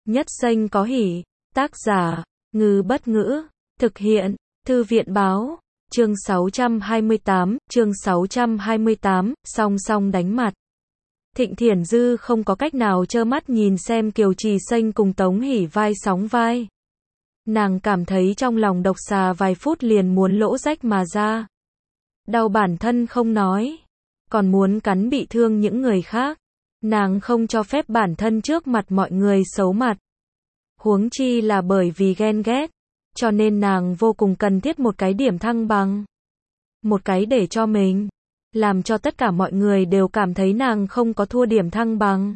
Nhất xanh có hỉ. Tác giả, Ngư Bất Ngữ. Thực hiện, Thư viện Báo. Chương 628, song song đánh mặt. Thịnh Thiển Dư không có cách nào trơ mắt nhìn xem Kiều Trì Xanh cùng Tống Hỷ vai sóng vai. Nàng cảm thấy trong lòng độc xà vài phút liền muốn lỗ rách mà ra. Đau bản thân không nói, còn muốn cắn bị thương những người khác. Nàng không cho phép bản thân trước mặt mọi người xấu mặt. Huống chi là bởi vì ghen ghét, cho nên nàng vô cùng cần thiết một cái điểm thăng bằng. Một cái để cho mình, làm cho tất cả mọi người đều cảm thấy nàng không có thua điểm thăng bằng.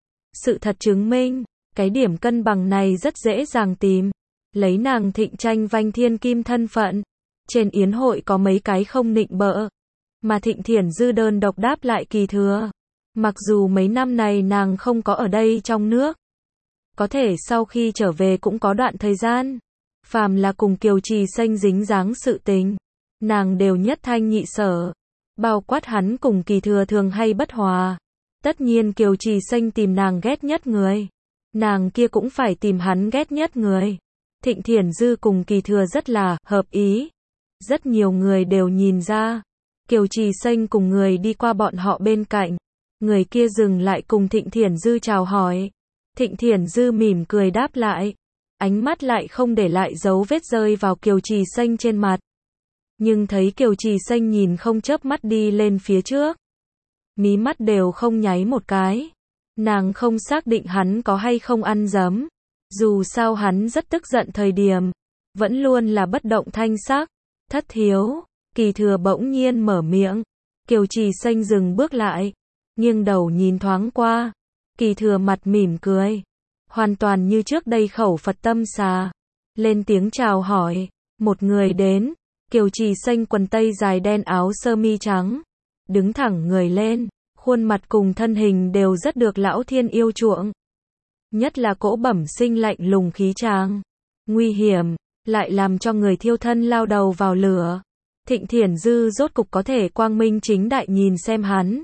Sự thật chứng minh, cái điểm cân bằng này rất dễ dàng tìm. Lấy nàng Thịnh tranh vanh thiên kim thân phận, trên yến hội có mấy cái không nịnh bợ, mà Thịnh Thiển Dư đơn độc đáp lại Kỳ Thừa. Mặc dù mấy năm này nàng không có ở đây trong nước, có thể sau khi trở về cũng có đoạn thời gian, phàm là cùng Kiều Trì Xanh dính dáng sự tình, nàng đều nhất thanh nhị sở, bao quát hắn cùng Kỳ Thừa thường hay bất hòa. Tất nhiên Kiều Trì Xanh tìm nàng ghét nhất người, nàng kia cũng phải tìm hắn ghét nhất người. Thịnh Thiển Dư cùng Kỳ Thừa rất là hợp ý. Rất nhiều người đều nhìn ra, Kiều Trì Xanh cùng người đi qua bọn họ bên cạnh, người kia dừng lại cùng Thịnh Thiển Dư chào hỏi. Thịnh Thiển Dư mỉm cười đáp lại, ánh mắt lại không để lại dấu vết rơi vào Kiều Trì Xanh trên mặt. Nhưng thấy Kiều Trì Xanh nhìn không chớp mắt đi lên phía trước, mí mắt đều không nháy một cái. Nàng không xác định hắn có hay không ăn dấm. Dù sao hắn rất tức giận thời điểm, vẫn luôn là bất động thanh sắc. Thất thiếu, Kỳ Thừa bỗng nhiên mở miệng. Kiều Trì Xanh dừng bước lại, nghiêng đầu nhìn thoáng qua. Kỳ Thừa mặt mỉm cười, hoàn toàn như trước đây khẩu Phật tâm xà. Lên tiếng chào hỏi, một người đến. Kiều Trì Xanh quần tây dài đen áo sơ mi trắng, đứng thẳng người lên, khuôn mặt cùng thân hình đều rất được lão thiên yêu chuộng. Nhất là cỗ bẩm sinh lạnh lùng khí tràng, nguy hiểm, lại làm cho người thiêu thân lao đầu vào lửa. Thịnh Thiển Dư rốt cục có thể quang minh chính đại nhìn xem hắn.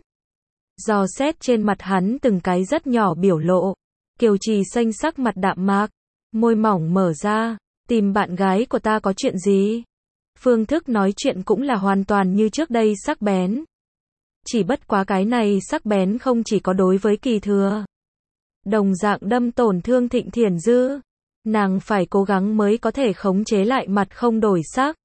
Dò xét trên mặt hắn từng cái rất nhỏ biểu lộ. Kiều Trì Xanh sắc mặt đạm mạc, môi mỏng mở ra, tìm bạn gái của ta có chuyện gì? Phương thức nói chuyện cũng là hoàn toàn như trước đây sắc bén. Chỉ bất quá cái này sắc bén không chỉ có đối với Kỳ Thừa, đồng dạng đâm tổn thương Thịnh Thiển Dư. Nàng phải cố gắng mới có thể khống chế lại mặt không đổi sắc.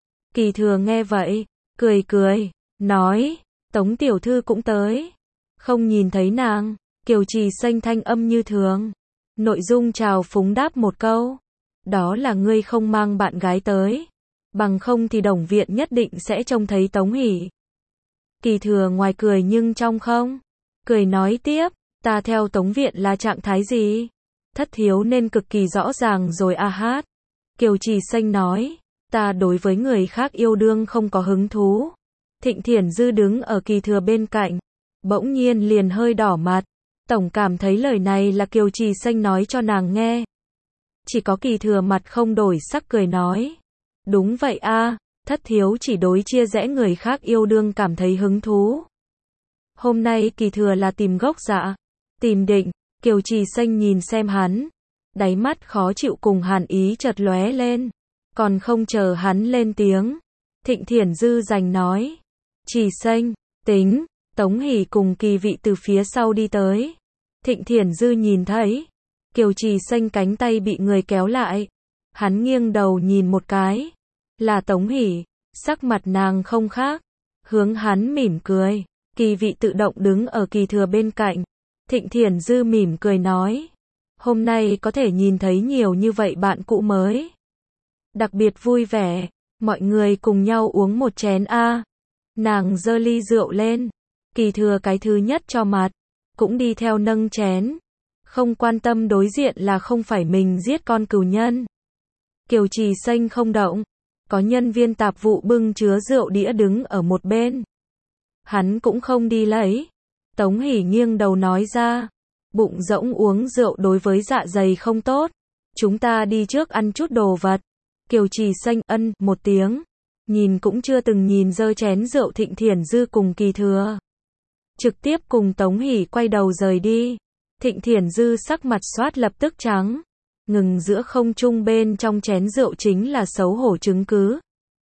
Kỳ Thừa nghe vậy, cười cười, nói, Tống tiểu thư cũng tới. Không nhìn thấy nàng. Kiều Trì Xanh thanh âm như thường, nội dung chào phúng đáp một câu, đó là ngươi không mang bạn gái tới, bằng không thì Đồng Viện nhất định sẽ trông thấy Tống Hỷ. Kỳ Thừa ngoài cười nhưng trong không cười nói tiếp, ta theo Tống Viện là trạng thái gì? Thất thiếu nên cực kỳ rõ ràng rồi a hát. Kiều Trì Xanh nói, ta đối với người khác yêu đương không có hứng thú. Thịnh Thiển Dư đứng ở Kỳ Thừa bên cạnh, bỗng nhiên liền hơi đỏ mặt. Tổng cảm thấy lời này là Kiều Trì Xanh nói cho nàng nghe. Chỉ có Kỳ Thừa mặt không đổi sắc cười nói, đúng vậy a, thất thiếu chỉ đối chia rẽ người khác yêu đương cảm thấy hứng thú. Hôm nay Kỳ Thừa là tìm gốc dạ, tìm định. Kiều Trì Xanh nhìn xem hắn, đáy mắt khó chịu cùng hàn ý chợt lóe lên. Còn không chờ hắn lên tiếng, Thịnh Thiển Dư giành nói, Trì Xanh, tính. Tống Hỷ cùng Kỳ Vị từ phía sau đi tới. Thịnh Thiển Dư nhìn thấy Kiều Trì Xanh cánh tay bị người kéo lại, hắn nghiêng đầu nhìn một cái, là Tống Hỷ. Sắc mặt nàng không khác, hướng hắn mỉm cười. Kỳ Vị tự động đứng ở Kỳ Thừa bên cạnh. Thịnh Thiển Dư mỉm cười nói, hôm nay có thể nhìn thấy nhiều như vậy bạn cũ mới, đặc biệt vui vẻ, mọi người cùng nhau uống một chén a. Nàng giơ ly rượu lên, Kỳ Thừa cái thứ nhất cho mặt, cũng đi theo nâng chén, không quan tâm đối diện là không phải mình giết con cừu nhân. Kiều Trì Xanh không động, có nhân viên tạp vụ bưng chứa rượu đĩa đứng ở một bên, hắn cũng không đi lấy. Tống Hỷ nghiêng đầu nói ra, bụng rỗng uống rượu đối với dạ dày không tốt, chúng ta đi trước ăn chút đồ vật. Kiều Trì Xanh ân một tiếng, nhìn cũng chưa từng nhìn giơ chén rượu Thịnh Thiển Dư cùng Kỳ Thừa, trực tiếp cùng Tống Hỷ quay đầu rời đi. Thịnh Thiển Dư sắc mặt xoát lập tức trắng. Ngừng giữa không trung bên trong chén rượu chính là xấu hổ chứng cứ.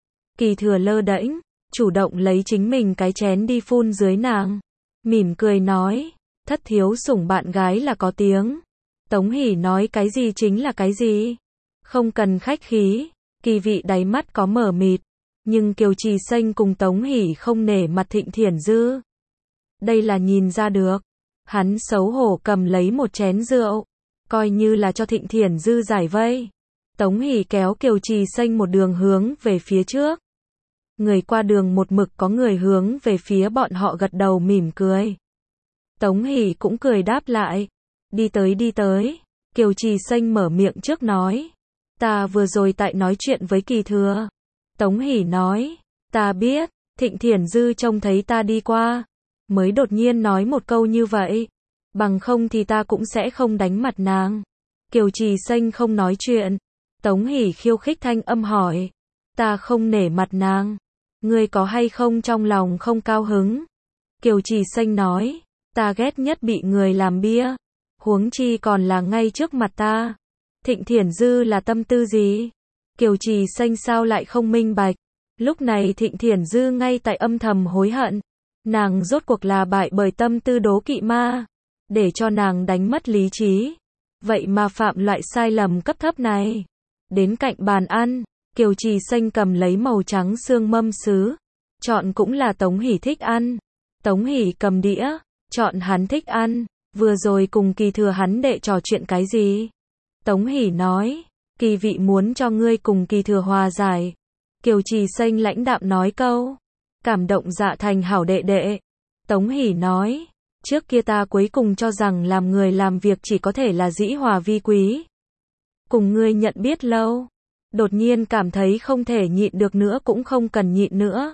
Kỳ Thừa lơ đễnh, chủ động lấy chính mình cái chén đi phun dưới nàng. Mỉm cười nói, thất thiếu sủng bạn gái là có tiếng. Tống Hỷ nói cái gì chính là cái gì. Không cần khách khí. Kỳ Vị đáy mắt có mờ mịt. Nhưng Kiều Trì Xanh cùng Tống Hỷ không nể mặt Thịnh Thiển Dư. Đây là nhìn ra được. Hắn xấu hổ cầm lấy một chén rượu. Coi như là cho Thịnh Thiển Dư giải vây. Tống Hỷ kéo Kiều Trì Xanh một đường hướng về phía trước. Người qua đường một mực có người hướng về phía bọn họ gật đầu mỉm cười. Tống Hỷ cũng cười đáp lại. Đi tới. Kiều Trì Xanh mở miệng trước nói. Ta vừa rồi tại nói chuyện với Kỳ Thừa. Tống Hỷ nói. Ta biết, Thịnh Thiển Dư trông thấy ta đi qua. Mới đột nhiên nói một câu như vậy. Bằng không thì ta cũng sẽ không đánh mặt nàng. Kiều Trì Xanh không nói chuyện. Tống Hỷ khiêu khích thanh âm hỏi. Ta không nể mặt nàng. Ngươi có hay không trong lòng không cao hứng? Kiều Trì Xanh nói. Ta ghét nhất bị người làm bia. Huống chi còn là ngay trước mặt ta. Thịnh Thiển Dư là tâm tư gì? Kiều Trì Xanh sao lại không minh bạch? Lúc này Thịnh Thiển Dư ngay tại âm thầm hối hận. Nàng rốt cuộc là bại bởi tâm tư đố kỵ ma. Để cho nàng đánh mất lý trí. Vậy mà phạm loại sai lầm cấp thấp này. Đến cạnh bàn ăn, Kiều Trì Xanh cầm lấy màu trắng xương mâm sứ. Chọn cũng là Tống Hỷ thích ăn. Tống Hỷ cầm đĩa, chọn hắn thích ăn. Vừa rồi cùng Kỳ Thừa hắn đệ trò chuyện cái gì? Tống Hỷ nói, Kỳ Vị muốn cho ngươi cùng Kỳ Thừa hòa giải. Kiều Trì Xanh lãnh đạm nói câu, cảm động dạ thành hảo đệ đệ. Tống Hỷ nói, trước kia ta cuối cùng cho rằng làm người làm việc chỉ có thể là dĩ hòa vi quý. Cùng ngươi nhận biết lâu, đột nhiên cảm thấy không thể nhịn được nữa cũng không cần nhịn nữa.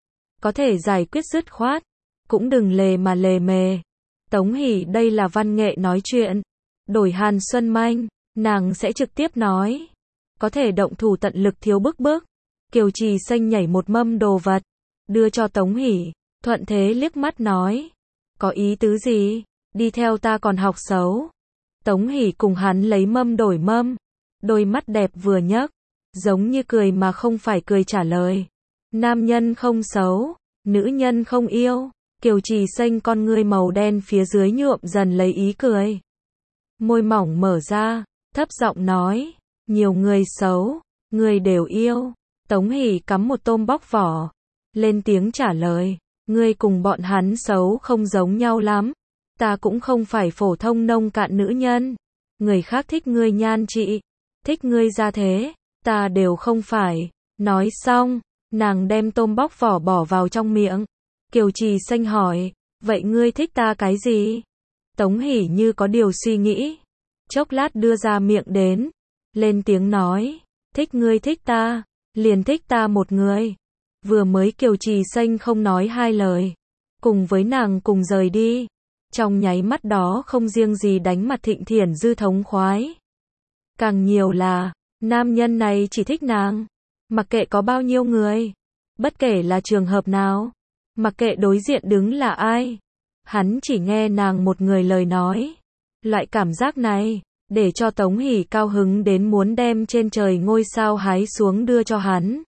Có thể giải quyết dứt khoát, cũng đừng lề mà lề mề. Tống Hỷ đây là văn nghệ nói chuyện. Đổi Hàn Xuân Manh, nàng sẽ trực tiếp nói. Có thể động thủ tận lực thiếu bức. Kiều Trì Xanh nhảy một mâm đồ vật, đưa cho Tống Hỷ, thuận thế liếc mắt nói. Có ý tứ gì? Đi theo ta còn học xấu. Tống Hỷ cùng hắn lấy mâm đổi mâm. Đôi mắt đẹp vừa nhấc, giống như cười mà không phải cười trả lời. Nam nhân không xấu, nữ nhân không yêu. Kiều Trì Xanh con ngươi màu đen phía dưới nhuộm dần lấy ý cười. Môi mỏng mở ra, thấp giọng nói, nhiều người xấu, người đều yêu. Tống Hỷ cắm một tôm bóc vỏ, lên tiếng trả lời, ngươi cùng bọn hắn xấu không giống nhau lắm. Ta cũng không phải phổ thông nông cạn nữ nhân. Người khác thích ngươi nhan trị, thích ngươi gia thế, ta đều không phải. Nói xong, nàng đem tôm bóc vỏ bỏ vào trong miệng. Kiều Trì Xanh hỏi, vậy ngươi thích ta cái gì? Tống Hỷ như có điều suy nghĩ, chốc lát đưa ra miệng đến, lên tiếng nói, thích ngươi thích ta, liền thích ta một người. Vừa mới Kiều Trì Xanh không nói hai lời, cùng với nàng cùng rời đi. Trong nháy mắt đó không riêng gì đánh mặt Thịnh Thiển Dư thống khoái. Càng nhiều là, nam nhân này chỉ thích nàng. Mặc kệ có bao nhiêu người, bất kể là trường hợp nào, mặc kệ đối diện đứng là ai, hắn chỉ nghe nàng một người lời nói. Loại cảm giác này, để cho Tống Hỷ cao hứng đến muốn đem trên trời ngôi sao hái xuống đưa cho hắn.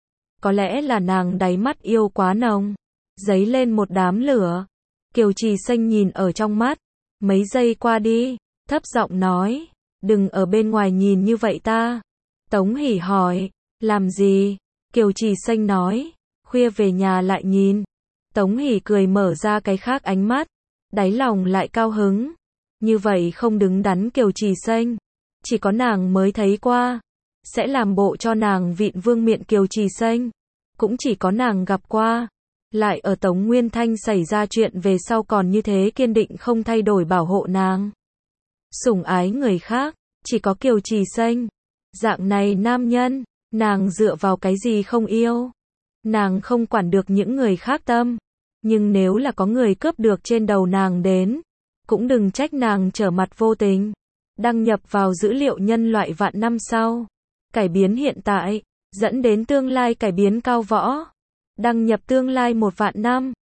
Có lẽ là nàng đáy mắt yêu quá nồng, dấy lên một đám lửa. Kiều Trì Xanh nhìn ở trong mắt, mấy giây qua đi, thấp giọng nói, đừng ở bên ngoài nhìn như vậy ta. Tống Hỷ hỏi, làm gì? Kiều Trì Xanh nói, khuya về nhà lại nhìn. Tống Hỷ cười mở ra cái khác ánh mắt, đáy lòng lại cao hứng. Như vậy không đứng đắn Kiều Trì Xanh, chỉ có nàng mới thấy qua. Sẽ làm bộ cho nàng vịn vương miện Kiều Trì Xanh, cũng chỉ có nàng gặp qua. Lại ở Tống Nguyên Thanh xảy ra chuyện về sau còn như thế kiên định không thay đổi bảo hộ nàng. Sủng ái người khác, chỉ có Kiều Trì Xanh. Dạng này nam nhân, nàng dựa vào cái gì không yêu? Nàng không quản được những người khác tâm. Nhưng nếu là có người cướp được trên đầu nàng đến, cũng đừng trách nàng trở mặt vô tình. Đăng nhập vào dữ liệu nhân loại vạn năm sau. Cải biến hiện tại, dẫn đến tương lai cải biến cao võ. Đăng nhập tương lai 1 vạn năm.